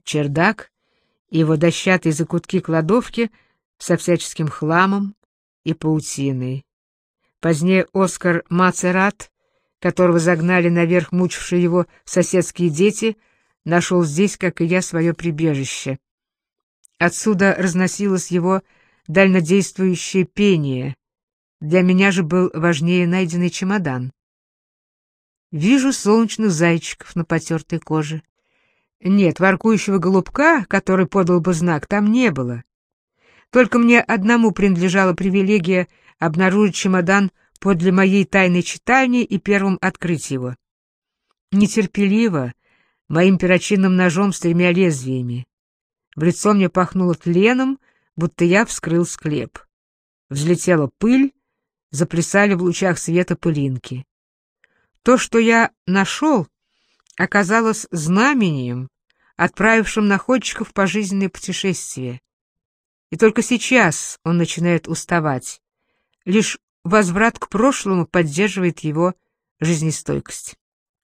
чердак и его дощатые закутки кладовки со всяческим хламом и паутиной. Позднее Оскар Мацерат, которого загнали наверх мучившие его соседские дети, нашел здесь, как и я, свое прибежище. Отсюда разносилось его дальнодействующее пение. Для меня же был важнее найденный чемодан. Вижу солнечных зайчиков на потертой коже. Нет, воркующего голубка, который подал бы знак, там не было. Только мне одному принадлежала привилегия обнаружить чемодан подле моей тайной читальни и первым открыть его. Нетерпеливо, моим перочинным ножом с 3 лезвиями. В лицо мне пахнуло тленом, будто я вскрыл склеп. Взлетела пыль, заплясали в лучах света пылинки. То, что я нашел, оказалось знамением, отправившим находчика в пожизненное путешествие. И только сейчас он начинает уставать. Лишь возврат к прошлому поддерживает его жизнестойкость.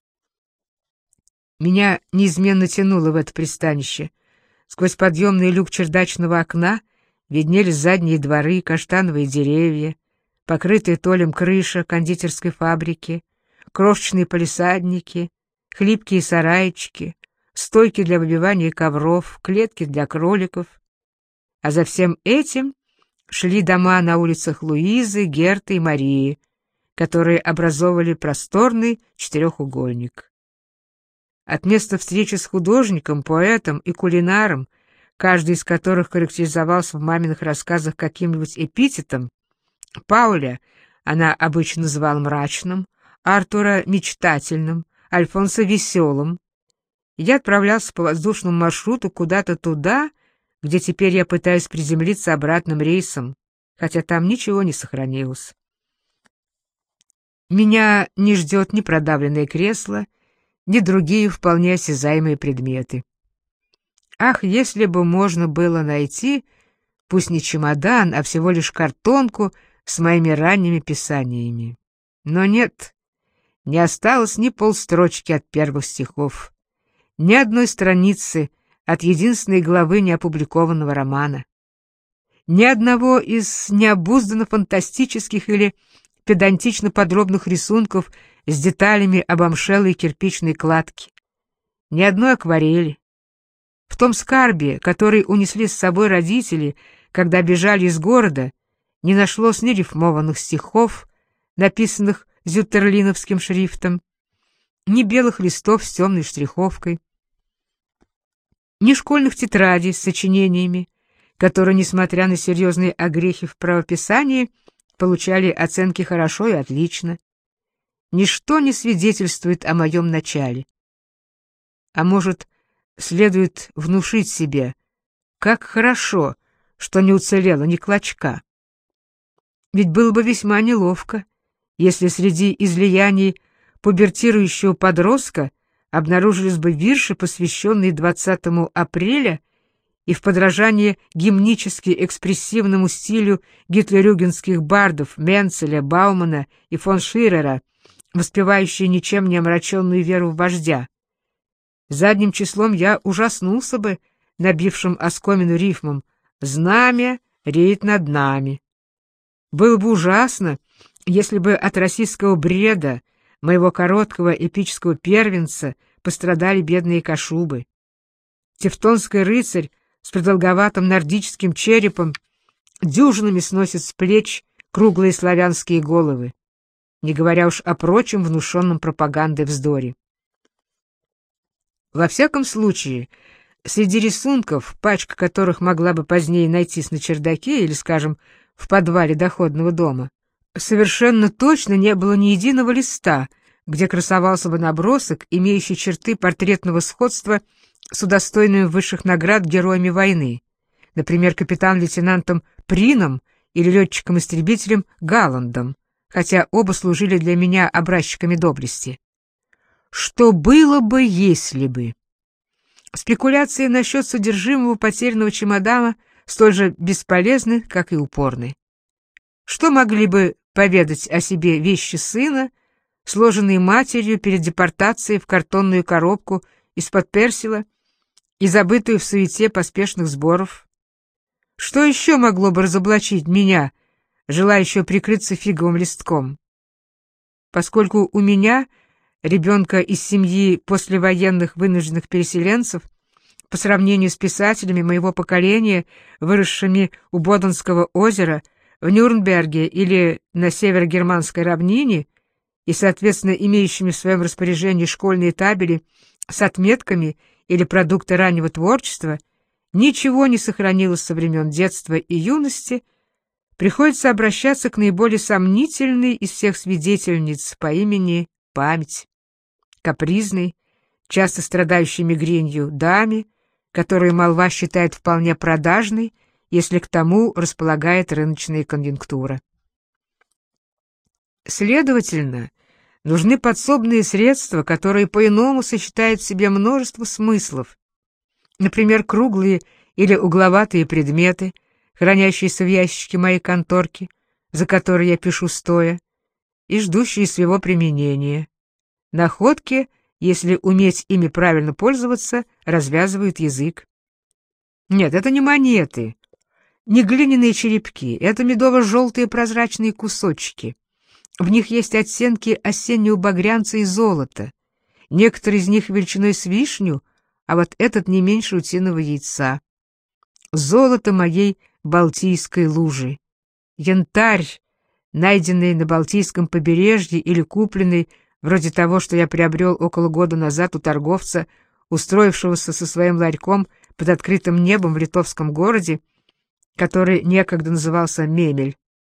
Меня неизменно тянуло в это пристанище. Сквозь подъемный люк чердачного окна виднелись задние дворы, каштановые деревья, покрытые толем крыша кондитерской фабрики, крошечные палисадники, хлипкие сарайчики, стойки для выбивания ковров, клетки для кроликов. А за всем этим шли дома на улицах Луизы, Герты и Марии, которые образовывали просторный четырехугольник. От места встречи с художником, поэтом и кулинаром, каждый из которых характеризовался в маминых рассказах каким-нибудь эпитетом, Пауля она обычно называла мрачным, Артура — мечтательным, Альфонса — веселым. Я отправлялся по воздушному маршруту куда-то туда, где теперь я пытаюсь приземлиться обратным рейсом, хотя там ничего не сохранилось. Меня не ждет ни продавленное кресло, ни другие вполне осязаемые предметы. Ах, если бы можно было найти, пусть не чемодан, а всего лишь картонку с моими ранними писаниями. Но нет, не осталось ни полстрочки от первых стихов, ни одной страницы от единственной главы неопубликованного романа, ни одного из необузданно фантастических или педантично подробных рисунков с деталями обомшелой кирпичной кладки, ни одной акварели. В том скарбе, который унесли с собой родители, когда бежали из города, не нашлось ни рифмованных стихов, написанных зюттерлиновским шрифтом, ни белых листов с темной штриховкой, ни школьных тетрадей с сочинениями, которые, несмотря на серьезные огрехи в правописании, получали оценки хорошо и отлично. Ничто не свидетельствует о моем начале. А может, следует внушить себе, как хорошо, что не уцелело ни клочка. Ведь было бы весьма неловко, если среди излияний пубертирующего подростка обнаружились бы вирши, посвященные 20 апреля, и в подражание гимнически экспрессивному стилю гитлерюгенских бардов Менцеля, Баумана и фон Ширера, воспевающие ничем не омраченную веру в вождя. Задним числом я ужаснулся бы набившим оскомину рифмом «Знамя реет над нами». Было бы ужасно, если бы от российского бреда, моего короткого эпического первенца, пострадали бедные кашубы. Тевтонский рыцарь с продолговатым нордическим черепом дюжинами сносит с плеч круглые славянские головы, не говоря уж о прочем внушенном пропагандой вздоре. Во всяком случае, среди рисунков, пачка которых могла бы позднее найтись на чердаке или, скажем, в подвале доходного дома, совершенно точно не было ни единого листа, где красовался бы набросок, имеющий черты портретного сходства с удостоенными высших наград героями войны, например, капитан-лейтенантом Прином или летчиком-истребителем Галландом, хотя оба служили для меня образчиками доблести. Что было бы, если бы? Спекуляции насчет содержимого потерянного чемодана столь же бесполезны, как и упорны. Что могли бы поведать о себе вещи сына, сложенные матерью перед депортацией в картонную коробку из-под персила, и забытую в суете поспешных сборов. Что еще могло бы разоблачить меня, желающего прикрыться фиговым листком? Поскольку у меня, ребенка из семьи послевоенных вынужденных переселенцев, по сравнению с писателями моего поколения, выросшими у Боденского озера, в Нюрнберге или на северогерманской равнине, и, соответственно, имеющими в своем распоряжении школьные табели с отметками или продукты раннего творчества, ничего не сохранилось со времен детства и юности, приходится обращаться к наиболее сомнительной из всех свидетельниц по имени Память, капризной, часто страдающей мигренью даме, которую молва считает вполне продажной, если к тому располагает рыночная конъюнктура. Следовательно, нужны подсобные средства, которые по-иному сочетают в себе множество смыслов, например, круглые или угловатые предметы, хранящиеся в ящике моей конторки, за которой я пишу стоя, и ждущие своего применения. Находки, если уметь ими правильно пользоваться, развязывают язык. Нет, это не монеты, не глиняные черепки, это медово-желтые прозрачные кусочки. В них есть оттенки осеннего багрянца и золота. Некоторые из них величиной с вишню, а вот этот не меньше утиного яйца. Золото моей Балтийской лужи. Янтарь, найденный на Балтийском побережье или купленный, вроде того, что я приобрел около года назад у торговца, устроившегося со своим ларьком под открытым небом в литовском городе, который некогда назывался Мемель.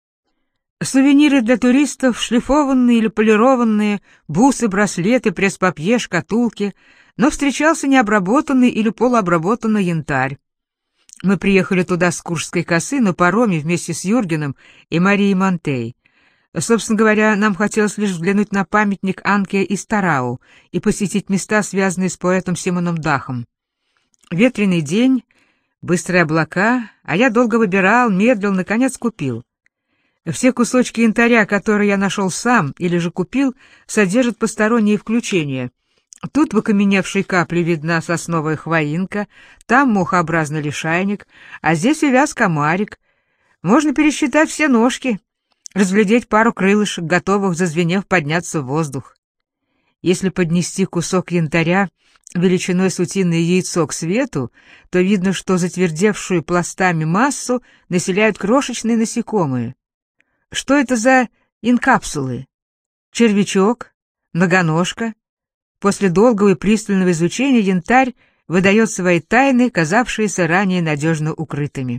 Сувениры для туристов, шлифованные или полированные, бусы, браслеты, пресс-папье, шкатулки, но встречался необработанный или полуобработанный янтарь. Мы приехали туда с Куршской косы на пароме вместе с Юргеном и Марией Монтей. Собственно говоря, нам хотелось лишь взглянуть на памятник Анке и Старау и посетить места, связанные с поэтом Симоном Дахом. Ветреный день, быстрые облака, а я долго выбирал, медлил, наконец купил. Все кусочки янтаря, которые я нашел сам или же купил, содержат посторонние включения. Тут в окаменевшей капле видна сосновая хвоинка, там мохообразный лишайник, а здесь увяз комарик. Можно пересчитать все ножки, разглядеть пару крылышек, готовых, зазвенев, подняться в воздух. Если поднести кусок янтаря величиной с утиное яйцо к свету, то видно, что затвердевшую пластами массу населяют крошечные насекомые. Что это за инкапсулы? Червячок? Многоножка? После долгого и пристального изучения янтарь выдает свои тайны, казавшиеся ранее надежно укрытыми.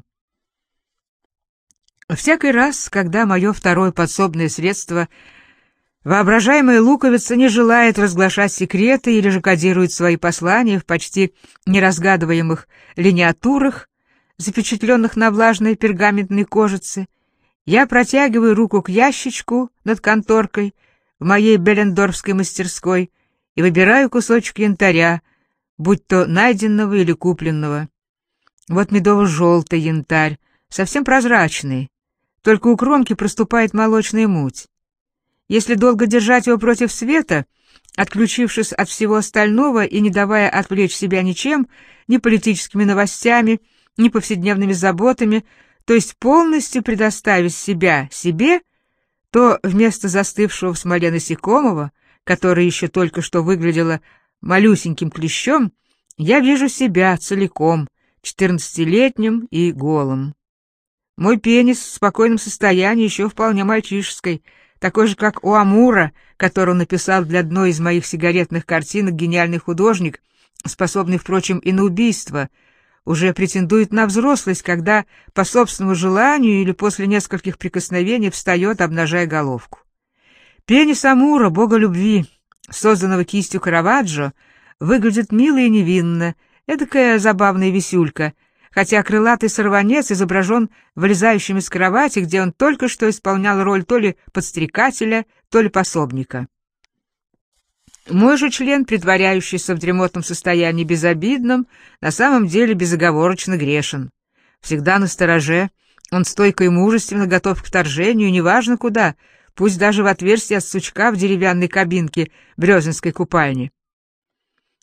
Всякий раз, когда мое второе подсобное средство, воображаемая луковица, не желает разглашать секреты или же кодирует свои послания в почти неразгадываемых линиатурах, запечатленных на влажной пергаментной кожице, я протягиваю руку к ящичку над конторкой в моей беллендорфской мастерской и выбираю кусочек янтаря, будь то найденного или купленного. Вот медово-желтый янтарь, совсем прозрачный, только у кромки проступает молочная муть. Если долго держать его против света, отключившись от всего остального и не давая отвлечь себя ничем, ни политическими новостями, ни повседневными заботами, то есть полностью предоставить себя себе, то вместо застывшего в смоле насекомого, которое еще только что выглядело малюсеньким клещом, я вижу себя целиком, 14-летним и голым. Мой пенис в спокойном состоянии, еще вполне мальчишеской, такой же, как у Амура, которого написал для одной из моих сигаретных картинок гениальный художник, способный, впрочем, и на убийство, уже претендует на взрослость, когда по собственному желанию или после нескольких прикосновений встает, обнажая головку. Пенис Амура, бога любви, созданного кистью Караваджо, выглядит мило и невинно, эдакая забавная висюлька, хотя крылатый сорванец изображен вылезающим из кровати, где он только что исполнял роль то ли подстрекателя, то ли пособника. Мой же член, притворяющийся в дремотном состоянии безобидным, на самом деле безоговорочно грешен. Всегда настороже, он стойко и мужественно готов к вторжению, неважно куда, пусть даже в отверстие от сучка в деревянной кабинке Брёзенской купальни.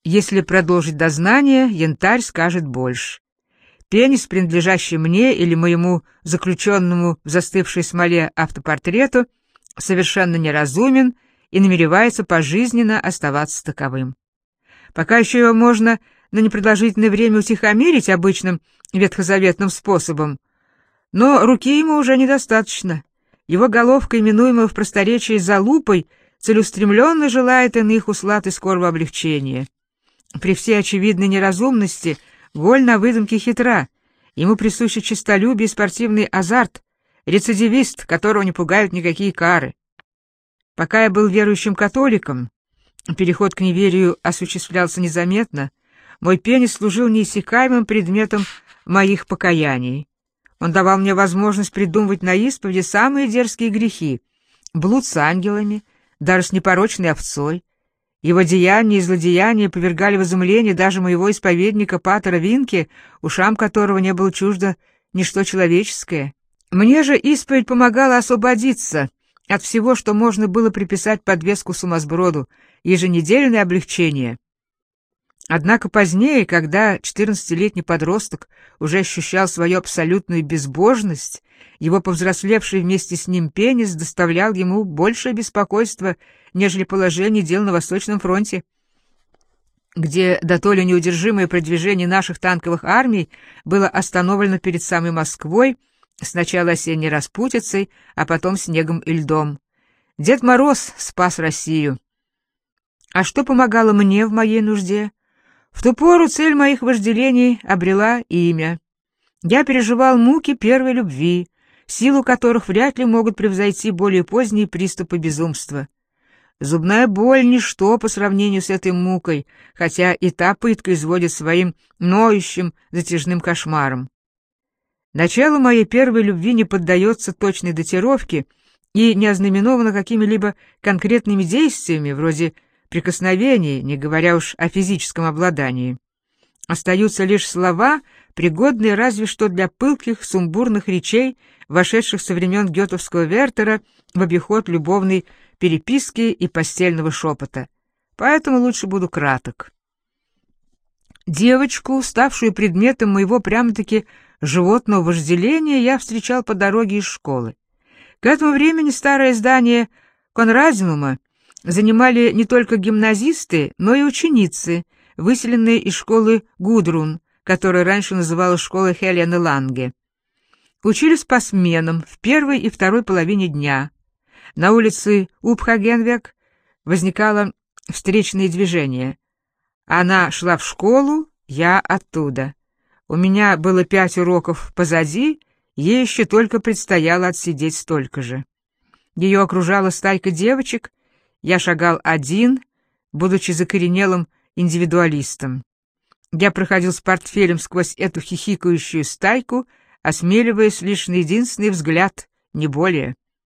Если продолжить дознание, янтарь скажет больше. Пенис, принадлежащий мне или моему заключенному в застывшей смоле автопортрету, совершенно неразумен и намеревается пожизненно оставаться таковым. Пока еще его можно на непродолжительное время утихомирить обычным ветхозаветным способом, но руки ему уже недостаточно. Его головка, именуемая в просторечии залупой, целеустремленно желает иных услад и скорого облегчения. При всей очевидной неразумности воль на выдумке хитра, ему присущи честолюбие и спортивный азарт, рецидивист, которого не пугают никакие кары. Пока я был верующим католиком, переход к неверию осуществлялся незаметно, мой пенис служил неиссякаемым предметом моих покаяний. Он давал мне возможность придумывать на исповеди самые дерзкие грехи, блуд с ангелами, даже с непорочной овцой. Его деяния и злодеяния повергали в изумление даже моего исповедника патера Винки, ушам которого не было чуждо ничто человеческое. Мне же исповедь помогала освободиться от всего, что можно было приписать подвеску сумасброду, еженедельное облегчение. Однако позднее, когда 14-летний подросток уже ощущал свою абсолютную безбожность, его повзрослевший вместе с ним пенис доставлял ему большее беспокойство, нежели положение дел на Восточном фронте, где дотоле неудержимое продвижение наших танковых армий было остановлено перед самой Москвой, сначала осенней распутицей, а потом снегом и льдом. Дед Мороз спас Россию. А что помогало мне в моей нужде? В ту пору цель моих вожделений обрела имя. Я переживал муки первой любви, силу которых вряд ли могут превзойти более поздние приступы безумства. Зубная боль — ничто по сравнению с этой мукой, хотя и та пытка изводит своим ноющим затяжным кошмаром. Начало моей первой любви не поддается точной датировке и не ознаменовано какими-либо конкретными действиями, вроде прикосновений, не говоря уж о физическом обладании. Остаются лишь слова, пригодные разве что для пылких сумбурных речей, вошедших со времен гетовского Вертера в обиход любовной переписки и постельного шепота. Поэтому лучше буду краток. Девочку, ставшую предметом моего прямо-таки животного вожделения, я встречал по дороге из школы. К этому времени старое здание Конрадиума занимали не только гимназисты, но и ученицы, выселенные из школы Гудрун, которая раньше называлась школой Хелены Ланге. Учились по сменам в первой и второй половине дня. На улице Упхагенвек возникало встречное движение. Она шла в школу, я оттуда. У меня было 5 уроков позади, ей еще только предстояло отсидеть столько же. Ее окружала стайка девочек, я шагал один, будучи закоренелым индивидуалистом. Я проходил с портфелем сквозь эту хихикающую стайку, осмеливаясь лишь на единственный взгляд, не более.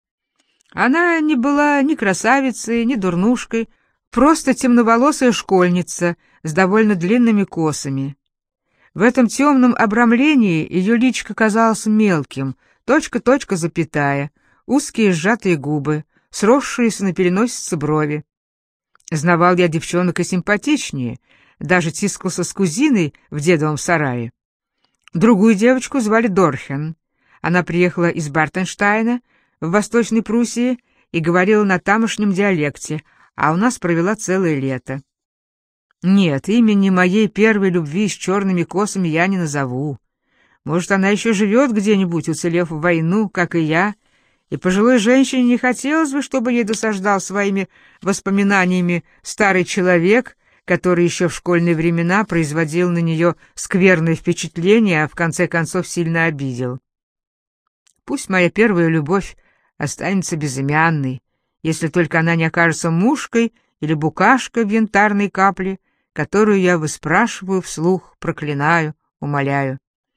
Она не была ни красавицей, ни дурнушкой, просто темноволосая школьница с довольно длинными косами. В этом темном обрамлении ее личико казалось мелким, точка, запятая, узкие сжатые губы, сросшиеся на переносице брови. Знавал я девчонок и симпатичнее, даже тискался с кузиной в дедовом сарае. Другую девочку звали Дорхен. Она приехала из Бартенштайна в Восточной Пруссии и говорила на тамошнем диалекте, а у нас провела целое лето. Нет, имени моей первой любви с черными косами я не назову. Может, она еще живет где-нибудь, уцелев в войну, как и я, и пожилой женщине не хотелось бы, чтобы ей досаждал своими воспоминаниями старый человек, который еще в школьные времена производил на нее скверное впечатление, а в конце концов сильно обидел. Пусть моя первая любовь останется безымянной, если только она не окажется мушкой или букашкой в янтарной капле, которую я выспрашиваю вслух, проклинаю, умоляю.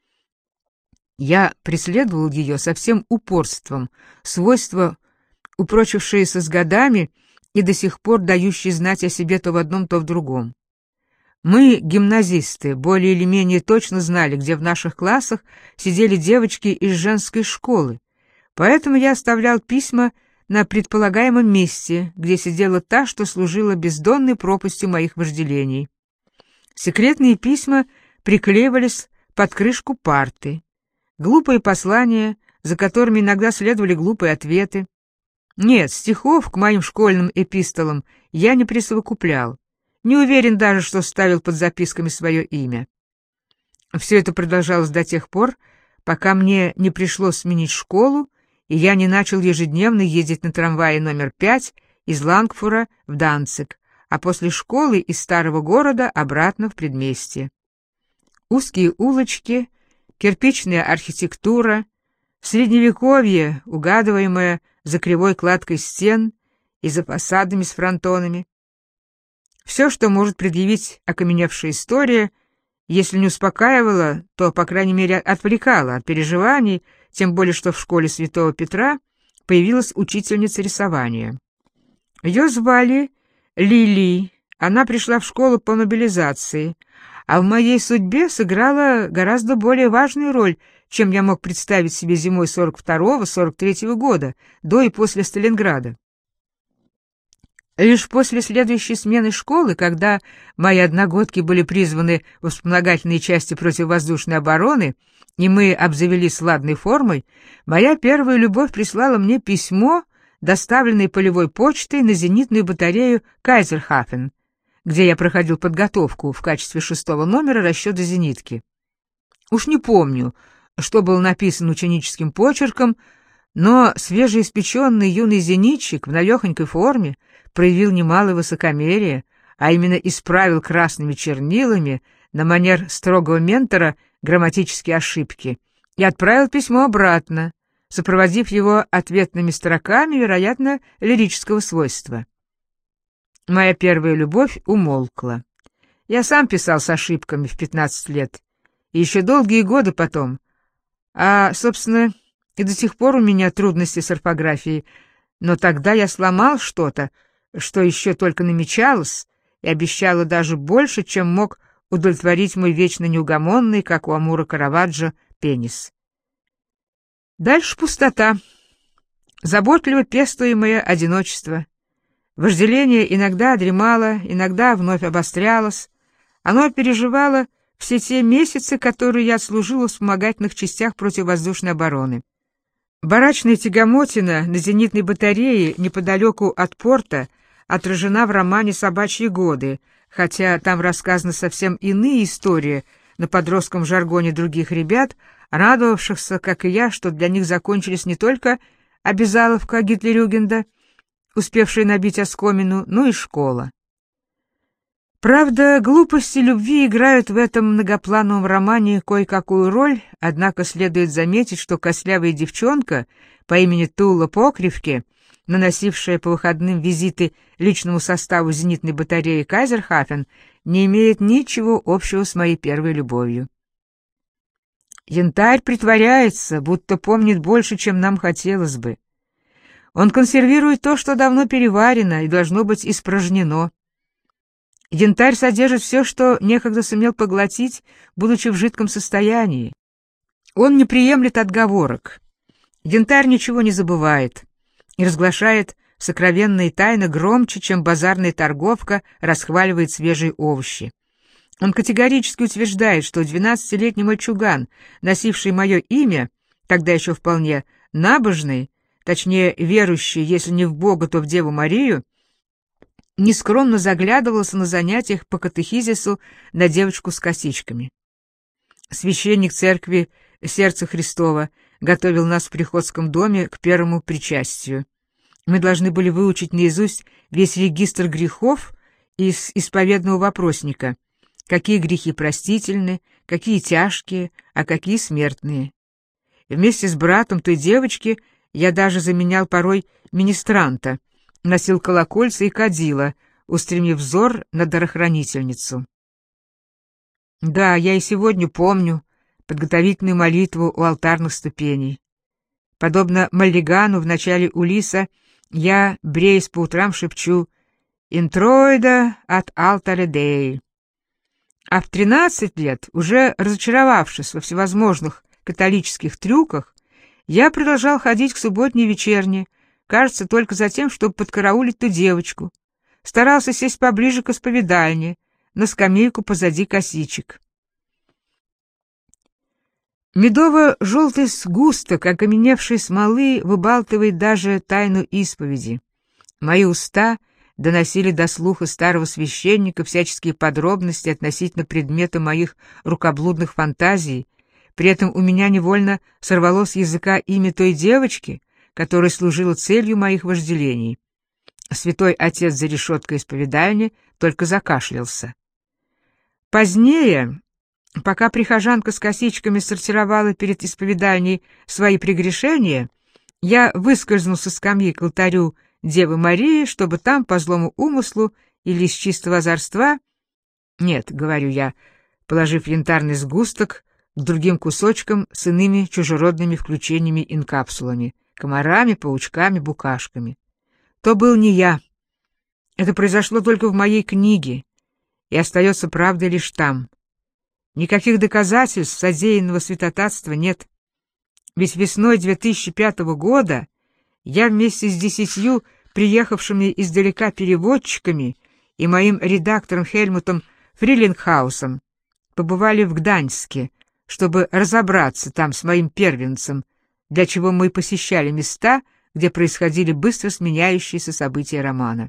Я преследовал ее со всем упорством, свойства, упрочившиеся с годами и до сих пор дающие знать о себе то в одном, то в другом. Мы, гимназисты, более или менее точно знали, где в наших классах сидели девочки из женской школы, поэтому я оставлял письма на предполагаемом месте, где сидела та, что служила бездонной пропастью моих вожделений. Секретные письма приклеивались под крышку парты. Глупые послания, за которыми иногда следовали глупые ответы. Нет, стихов к моим школьным эпистолам я не присовокуплял. Не уверен даже, что ставил под записками свое имя. Все это продолжалось до тех пор, пока мне не пришлось сменить школу, и я не начал ежедневно ездить на трамвае номер 5 из Лангфура в Данциг, а после школы из старого города обратно в предместье. Узкие улочки, кирпичная архитектура, средневековье, угадываемое за кривой кладкой стен и за фасадами с фронтонами. Все, что может предъявить окаменевшая история, если не успокаивала, то, по крайней мере, отвлекала от переживаний, тем более что в школе Святого Петра появилась учительница рисования. Ее звали Лили, она пришла в школу по мобилизации, а в моей судьбе сыграла гораздо более важную роль, чем я мог представить себе зимой 42-43 года, до и после Сталинграда. Лишь после следующей смены школы, когда мои одногодки были призваны в вспомогательные части противовоздушной обороны, и мы обзавелись ладной формой, моя первая любовь прислала мне письмо, доставленное полевой почтой на зенитную батарею Кайзерхафен, где я проходил подготовку в качестве 6-го номера расчета зенитки. Уж не помню, что было написано ученическим почерком, но свежеиспеченный юный зенитчик в навехонькой форме проявил немалое высокомерие, а именно исправил красными чернилами на манер строгого ментора грамматические ошибки и отправил письмо обратно, сопроводив его ответными строками, вероятно, лирического свойства. Моя первая любовь умолкла. Я сам писал с ошибками в 15 лет, и еще долгие годы потом. Собственно, и до сих пор у меня трудности с орфографией, но тогда я сломал что-то, что еще только намечалось, и обещало даже больше, чем мог удовлетворить мой вечно неугомонный, как у Амура Караваджо, пенис. Дальше пустота, заботливо пестуемое одиночество. Вожделение иногда дремало, иногда вновь обострялось. Оно переживало все те месяцы, которые я отслужил в вспомогательных частях противовоздушной обороны. Барачная тягомотина на зенитной батарее неподалеку от порта отражена в романе «Собачьи годы», хотя там рассказаны совсем иные истории на подростковом жаргоне других ребят, радовавшихся, как и я, что для них закончились не только обязаловка Гитлерюгенда, успевшая набить оскомину, но и школа. Правда, глупости любви играют в этом многоплановом романе кое-какую роль, однако следует заметить, что костлявая девчонка по имени Тула Покривке, наносившая по выходным визиты личному составу зенитной батареи Кайзерхафен, не имеет ничего общего с моей первой любовью. Янтарь притворяется, будто помнит больше, чем нам хотелось бы. Он консервирует то, что давно переварено и должно быть испражнено. Янтарь содержит все, что некогда сумел поглотить, будучи в жидком состоянии. Он не приемлет отговорок. Янтарь ничего не забывает и разглашает сокровенные тайны громче, чем базарная торговка расхваливает свежие овощи. Он категорически утверждает, что 12-летний мальчуган, носивший мое имя, тогда еще вполне набожный, точнее верующий, если не в Бога, то в Деву Марию, нескромно заглядывался на занятиях по катехизису на девочку с косичками. Священник церкви Сердца Христова готовил нас в приходском доме к первому причастию. Мы должны были выучить наизусть весь регистр грехов из исповедного вопросника, какие грехи простительны, какие тяжкие, а какие смертные. Вместе с братом той девочки я даже заменял порой министранта, носил колокольца и кадила, устремив взор на дарохранительницу. Да, я и сегодня помню подготовительную молитву у алтарных ступеней. Подобно Маллигану в начале Улисса, я, бреясь по утрам, шепчу «Интроида от алтаре Дей». А в 13 лет, уже разочаровавшись во всевозможных католических трюках, я продолжал ходить к субботней вечерне, кажется, только за тем, чтобы подкараулить ту девочку. Старался сесть поближе к исповедальне, на скамейку позади косичек. Медово-желтый сгусток окаменевшей смолы выбалтывает даже тайну исповеди. Мои уста доносили до слуха старого священника всяческие подробности относительно предмета моих рукоблудных фантазий. При этом у меня невольно сорвалось с языка имя той девочки, которая служила целью моих вожделений. Святой отец за решеткой исповедальни только закашлялся. Позднее, пока прихожанка с косичками сортировала перед исповедальней свои прегрешения, я выскользнул со скамьи к алтарю Девы Марии, чтобы там, по злому умыслу или из чистого озорства... Нет, говорю я, положив янтарный сгусток к другим кусочкам с иными чужеродными включениями-инкапсулами, комарами, паучками, букашками. То был не я. Это произошло только в моей книге, и остается правдой лишь там. Никаких доказательств содеянного святотатства нет. Ведь весной 2005 года я вместе с 10 приехавшими издалека переводчиками и моим редактором Хельмутом Фрилингхаусом побывали в Гданьске, чтобы разобраться там с моим первенцем, для чего мы посещали места, где происходили быстро сменяющиеся события романа.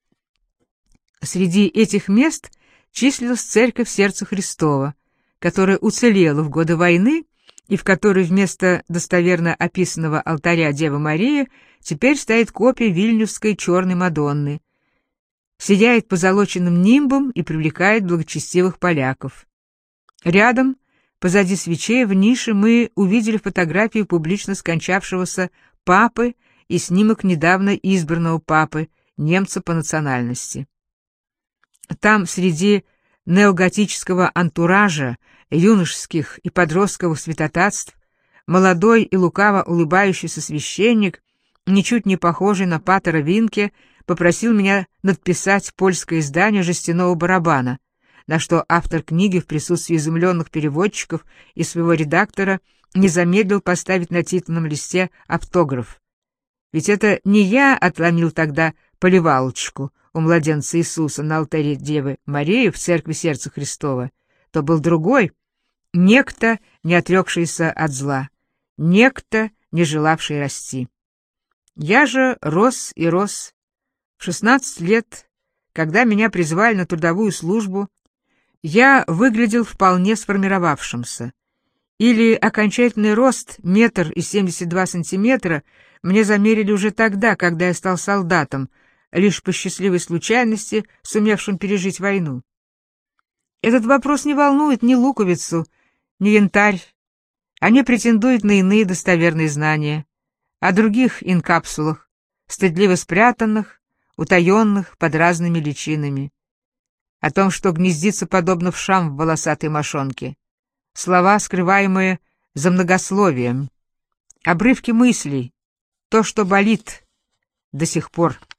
Среди этих мест числилась церковь Сердца Христова, которая уцелела в годы войны и в которой вместо достоверно описанного алтаря Девы Марии теперь стоит копия вильнюсской черной Мадонны, сияет позолоченным нимбом и привлекает благочестивых поляков. Рядом, позади свечей, в нише мы увидели фотографию публично скончавшегося папы и снимок недавно избранного папы, немца по национальности. Там, среди неоготического антуража, юношеских и подростковых святотатств, молодой и лукаво улыбающийся священник, ничуть не похожий на патера Винке, попросил меня надписать польское издание «Жестяного барабана», на что автор книги в присутствии изумленных переводчиков и своего редактора не замедлил поставить на титульном листе автограф. Ведь это не я отломил тогда поливалочку у младенца Иисуса на алтаре Девы Марии в церкви Сердца Христова, то был другой, некто, не отрекшийся от зла, некто, не желавший расти. Я же рос и рос. В 16 лет, когда меня призвали на трудовую службу, я выглядел вполне сформировавшимся. Или окончательный рост 1,72 м мне замерили уже тогда, когда я стал солдатом, лишь по счастливой случайности, сумевшим пережить войну. Этот вопрос не волнует ни луковицу, ни янтарь. Они претендуют на иные достоверные знания, о других инкапсулах, стыдливо спрятанных, утаенных под разными личинами, о том, что гнездится подобно вшам в волосатой мошонке, слова, скрываемые за многословием, обрывки мыслей, то, что болит до сих пор.